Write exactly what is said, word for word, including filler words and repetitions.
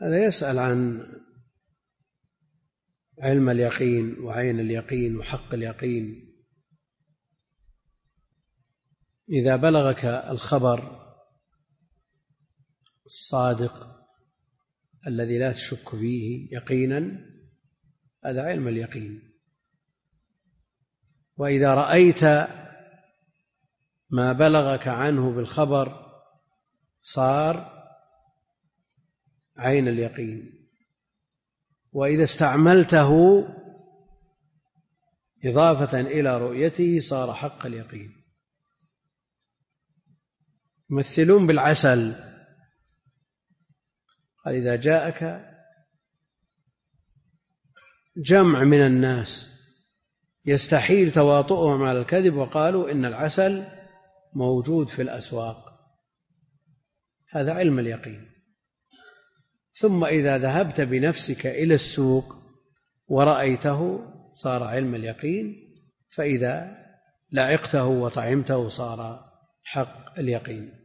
هذا يسأل عن علم اليقين وعين اليقين وحق اليقين. إذا بلغك الخبر الصادق الذي لا تشك فيه يقينا، هذا علم اليقين. وإذا رأيت ما بلغك عنه بالخبر صار عين اليقين. وإذا استعملته إضافة إلى رؤيته صار حق اليقين. يمثلون بالعسل، قال إذا جاءك جمع من الناس يستحيل تواطؤهم على الكذب وقالوا إن العسل موجود في الأسواق، هذا علم اليقين. ثم إذا ذهبت بنفسك إلى السوق ورأيته صار علم اليقين، فإذا لعقته وطعمته صار حق اليقين.